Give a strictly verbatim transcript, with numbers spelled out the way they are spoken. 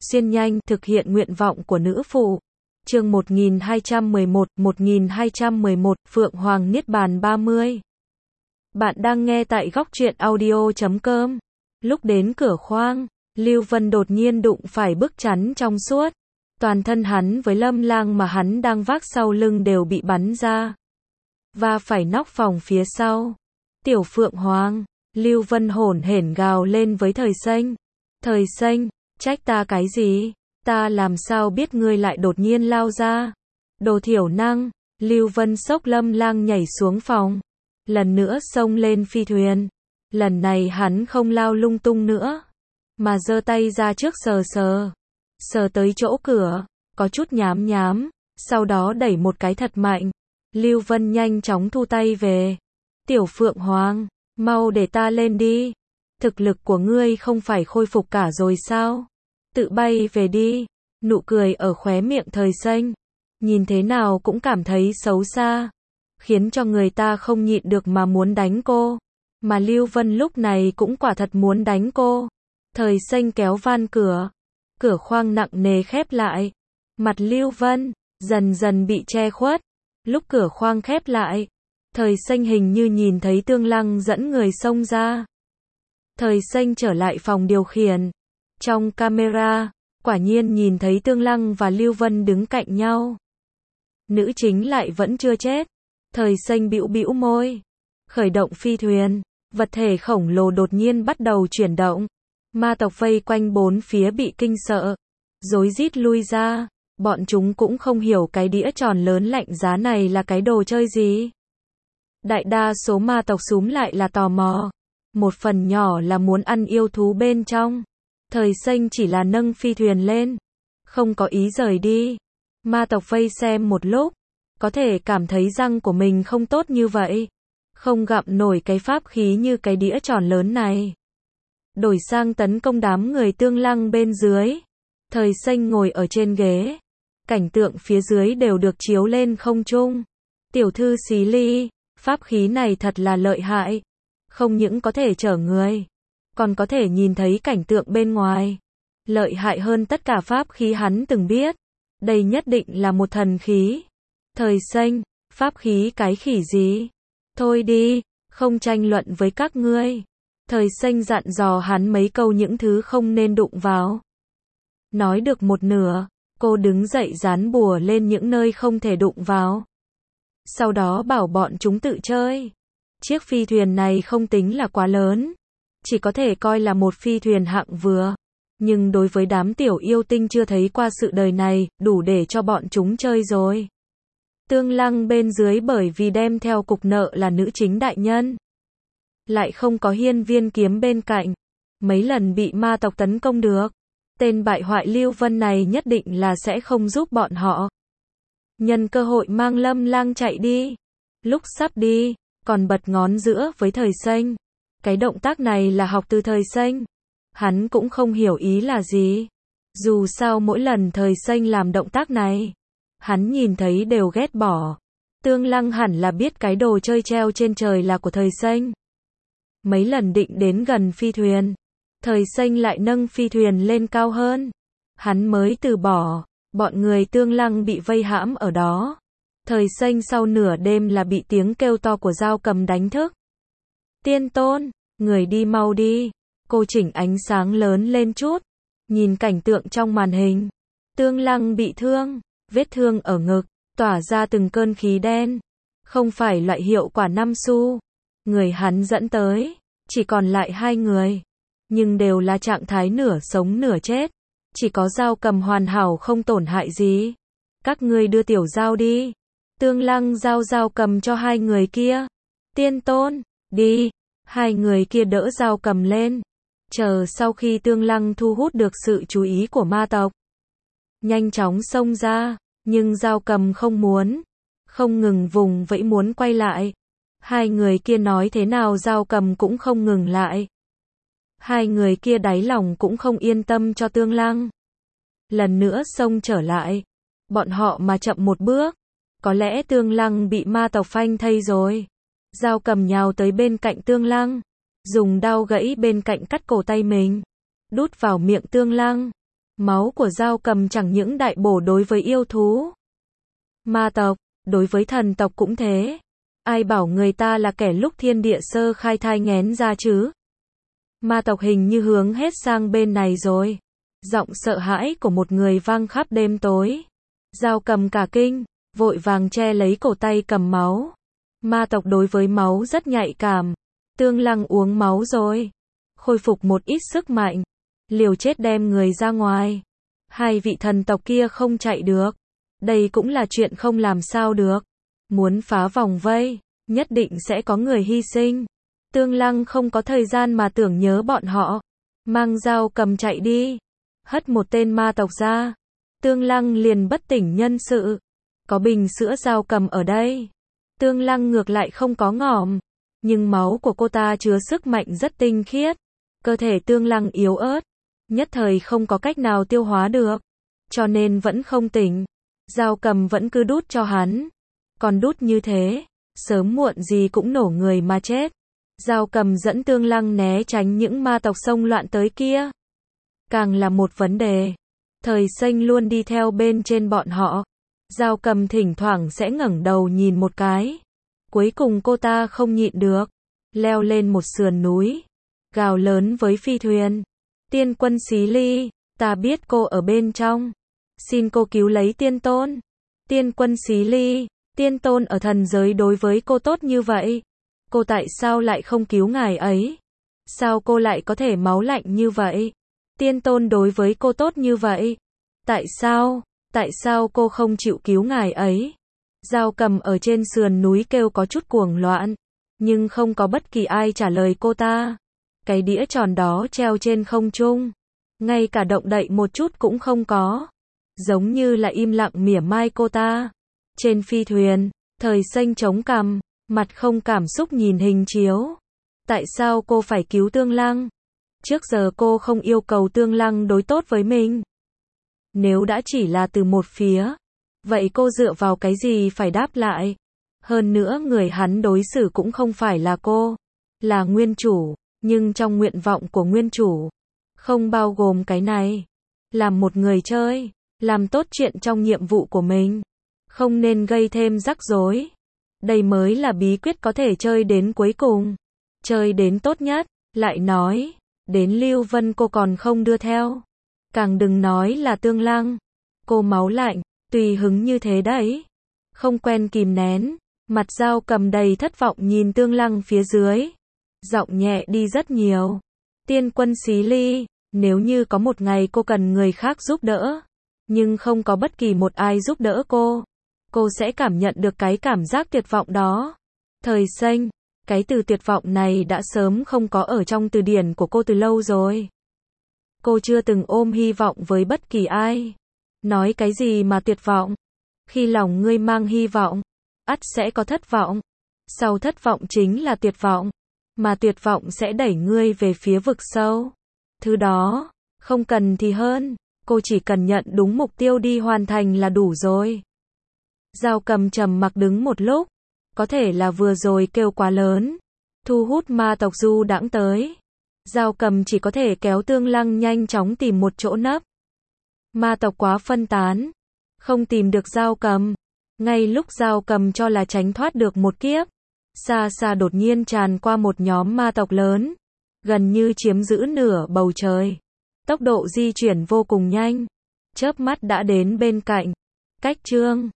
xuyên nhanh, thực hiện nguyện vọng của nữ phụ. Chương một nghìn hai trăm mười một, một nghìn hai trăm mười một, Phượng Hoàng Niết Bàn ba mươi. Bạn đang nghe tại góc truyện audio chấm com. Lúc đến cửa khoang, Lưu Vân đột nhiên đụng phải bức chắn trong suốt. Toàn thân hắn với Lâm Lang mà hắn đang vác sau lưng đều bị bắn ra. Và phải nóc phòng phía sau. Tiểu Phượng Hoàng, Lưu Vân hổn hển gào lên với Thời Xanh. Thời Xanh, trách ta cái gì? Ta làm sao biết ngươi lại đột nhiên lao ra? Đồ thiểu năng, Lưu Vân xốc Lâm Lang nhảy xuống phòng. Lần nữa xông lên phi thuyền. Lần này hắn không lao lung tung nữa, mà giơ tay ra trước sờ sờ. Sờ tới chỗ cửa, có chút nhám nhám, sau đó đẩy một cái thật mạnh. Lưu Vân nhanh chóng thu tay về. Tiểu Phượng Hoàng, mau để ta lên đi. Thực lực của ngươi không phải khôi phục cả rồi sao? Tự bay về đi. Nụ cười ở khóe miệng Thời Xanh, nhìn thế nào cũng cảm thấy xấu xa, khiến cho người ta không nhịn được mà muốn đánh cô. Mà Lưu Vân lúc này cũng quả thật muốn đánh cô. Thời Xanh kéo van cửa. Cửa khoang nặng nề khép lại. Mặt Lưu Vân dần dần bị che khuất. Lúc cửa khoang khép lại, Thời Xanh hình như nhìn thấy Tương Lăng dẫn người xông ra. Thời Xanh trở lại phòng điều khiển. Trong camera, quả nhiên nhìn thấy Tương Lăng và Lưu Vân đứng cạnh nhau. Nữ chính lại vẫn chưa chết. Thời Xanh bĩu bĩu môi. Khởi động phi thuyền. Vật thể khổng lồ đột nhiên bắt đầu chuyển động. Ma tộc vây quanh bốn phía bị kinh sợ, rối rít lui ra. Bọn chúng cũng không hiểu cái đĩa tròn lớn lạnh giá này là cái đồ chơi gì. Đại đa số ma tộc xúm lại là tò mò. Một phần nhỏ là muốn ăn yêu thú bên trong. Thời Xanh chỉ là nâng phi thuyền lên, không có ý rời đi. Ma tộc vây xem một lúc, có thể cảm thấy răng của mình không tốt như vậy, không gặm nổi cái pháp khí như cái đĩa tròn lớn này. Đổi sang tấn công đám người Tương Lăng bên dưới. Thời Xanh ngồi ở trên ghế. Cảnh tượng phía dưới đều được chiếu lên không trung. Tiểu thư Xí Ly, pháp khí này thật là lợi hại. Không những có thể chở người, còn có thể nhìn thấy cảnh tượng bên ngoài. Lợi hại hơn tất cả pháp khí hắn từng biết. Đây nhất định là một thần khí. Thời Xanh, pháp khí cái khỉ gì? Thôi đi, không tranh luận với các ngươi. Thời Xanh dặn dò hắn mấy câu những thứ không nên đụng vào. Nói được một nửa, cô đứng dậy dán bùa lên những nơi không thể đụng vào. Sau đó bảo bọn chúng tự chơi. Chiếc phi thuyền này không tính là quá lớn, chỉ có thể coi là một phi thuyền hạng vừa. Nhưng đối với đám tiểu yêu tinh chưa thấy qua sự đời này, đủ để cho bọn chúng chơi rồi. Tương Lăng bên dưới bởi vì đem theo cục nợ là nữ chính đại nhân, lại không có hiên viên kiếm bên cạnh, mấy lần bị ma tộc tấn công được. Tên bại hoại Lưu Vân này nhất định là sẽ không giúp bọn họ. Nhân cơ hội mang Lâm Lang chạy đi. Lúc sắp đi, còn bật ngón giữa với Thời Xanh. Cái động tác này là học từ Thời Xanh. Hắn cũng không hiểu ý là gì. Dù sao mỗi lần Thời Xanh làm động tác này, hắn nhìn thấy đều ghét bỏ. Tương Lăng hẳn là biết cái đồ chơi treo trên trời là của Thời Xanh. Mấy lần định đến gần phi thuyền, Thời Xanh lại nâng phi thuyền lên cao hơn. Hắn mới từ bỏ. Bọn người Tương Lăng bị vây hãm ở đó. Thời Xanh sau nửa đêm là bị tiếng kêu to của Dao Cầm đánh thức. Tiên Tôn, người đi mau đi. Cô chỉnh ánh sáng lớn lên chút. Nhìn cảnh tượng trong màn hình. Tương Lăng bị thương, vết thương ở ngực, tỏa ra từng cơn khí đen. Không phải loại hiệu quả năm xu. Người hắn dẫn tới, chỉ còn lại hai người. Nhưng đều là trạng thái nửa sống nửa chết. Chỉ có Dao Cầm hoàn hảo không tổn hại gì. Các ngươi đưa tiểu Dao đi. Tương Lăng giao Dao Cầm cho hai người kia. Tiên Tôn, đi. Hai người kia đỡ Dao Cầm lên. Chờ sau khi Tương Lăng thu hút được sự chú ý của ma tộc, nhanh chóng xông ra. Nhưng Dao Cầm không muốn. Không ngừng vùng vẫy muốn quay lại. Hai người kia nói thế nào Dao Cầm cũng không ngừng lại. Hai người kia đáy lòng cũng không yên tâm cho Tương Lăng. Lần nữa xông trở lại. Bọn họ mà chậm một bước, có lẽ Tương Lăng bị ma tộc phanh thây rồi. Dao Cầm nhào tới bên cạnh Tương Lăng, dùng đao gãy bên cạnh cắt cổ tay mình, đút vào miệng Tương Lăng. Máu của Dao Cầm chẳng những đại bổ đối với yêu thú, ma tộc, đối với thần tộc cũng thế. Ai bảo người ta là kẻ lúc thiên địa sơ khai thai nghén ra chứ? Ma tộc hình như hướng hết sang bên này rồi. Giọng sợ hãi của một người vang khắp đêm tối. Dao Cầm cả kinh, vội vàng che lấy cổ tay cầm máu. Ma tộc đối với máu rất nhạy cảm. Tương Lăng uống máu rồi, khôi phục một ít sức mạnh, liều chết đem người ra ngoài. Hai vị thần tộc kia không chạy được. Đây cũng là chuyện không làm sao được. Muốn phá vòng vây, nhất định sẽ có người hy sinh. Tương Lăng không có thời gian mà tưởng nhớ bọn họ. Mang Dao Cầm chạy đi. Hất một tên ma tộc ra. Tương Lăng liền bất tỉnh nhân sự. Có bình sữa Dao Cầm ở đây. Tương Lăng ngược lại không có ngỏm. Nhưng máu của cô ta chứa sức mạnh rất tinh khiết. Cơ thể Tương Lăng yếu ớt. Nhất thời không có cách nào tiêu hóa được. Cho nên vẫn không tỉnh. Dao Cầm vẫn cứ đút cho hắn. Còn đút như thế, sớm muộn gì cũng nổ người mà chết. Dao Cầm dẫn Tương Lăng né tránh những ma tộc xông loạn tới kia. Càng là một vấn đề. Thời Xanh luôn đi theo bên trên bọn họ. Dao Cầm thỉnh thoảng sẽ ngẩng đầu nhìn một cái. Cuối cùng cô ta không nhịn được. Leo lên một sườn núi. Gào lớn với phi thuyền. Tiên quân Xí Ly, ta biết cô ở bên trong. Xin cô cứu lấy tiên tôn. Tiên quân Xí Ly, tiên tôn ở thần giới đối với cô tốt như vậy. Cô tại sao lại không cứu ngài ấy? Sao cô lại có thể máu lạnh như vậy? Tiên tôn đối với cô tốt như vậy. Tại sao? Tại sao cô không chịu cứu ngài ấy? Dao Cầm ở trên sườn núi kêu có chút cuồng loạn. Nhưng không có bất kỳ ai trả lời cô ta. Cái đĩa tròn đó treo trên không trung. Ngay cả động đậy một chút cũng không có. Giống như là im lặng mỉa mai cô ta. Trên phi thuyền, Thời Xanh chống cằm, mặt không cảm xúc nhìn hình chiếu. Tại sao cô phải cứu Tương Lăng? Trước giờ cô không yêu cầu Tương Lăng đối tốt với mình. Nếu đã chỉ là từ một phía, vậy cô dựa vào cái gì phải đáp lại? Hơn nữa người hắn đối xử cũng không phải là cô, là nguyên chủ. Nhưng trong nguyện vọng của nguyên chủ, không bao gồm cái này. Làm một người chơi, làm tốt chuyện trong nhiệm vụ của mình. Không nên gây thêm rắc rối. Đây mới là bí quyết có thể chơi đến cuối cùng. Chơi đến tốt nhất. Lại nói, đến Lưu Vân cô còn không đưa theo. Càng đừng nói là Tương Lăng. Cô máu lạnh, tùy hứng như thế đấy. Không quen kìm nén. Mặt Dao Cầm đầy thất vọng nhìn Tương Lăng phía dưới. Giọng nhẹ đi rất nhiều. Tiên quân Xí Ly, nếu như có một ngày cô cần người khác giúp đỡ, nhưng không có bất kỳ một ai giúp đỡ cô, cô sẽ cảm nhận được cái cảm giác tuyệt vọng đó. Thời Xanh, cái từ tuyệt vọng này đã sớm không có ở trong từ điển của cô từ lâu rồi. Cô chưa từng ôm hy vọng với bất kỳ ai. Nói cái gì mà tuyệt vọng? Khi lòng ngươi mang hy vọng, ắt sẽ có thất vọng. Sau thất vọng chính là tuyệt vọng. Mà tuyệt vọng sẽ đẩy ngươi về phía vực sâu. Thứ đó, không cần thì hơn. Cô chỉ cần nhận đúng mục tiêu đi hoàn thành là đủ rồi. Dao Cầm trầm mặc đứng một lúc. Có thể là vừa rồi kêu quá lớn. Thu hút ma tộc du đãng tới. Dao Cầm chỉ có thể kéo Tương Lăng nhanh chóng tìm một chỗ nấp. Ma tộc quá phân tán. Không tìm được Dao Cầm. Ngay lúc Dao Cầm cho là tránh thoát được một kiếp. Xa xa đột nhiên tràn qua một nhóm ma tộc lớn. Gần như chiếm giữ nửa bầu trời. Tốc độ di chuyển vô cùng nhanh. Chớp mắt đã đến bên cạnh. Cách chương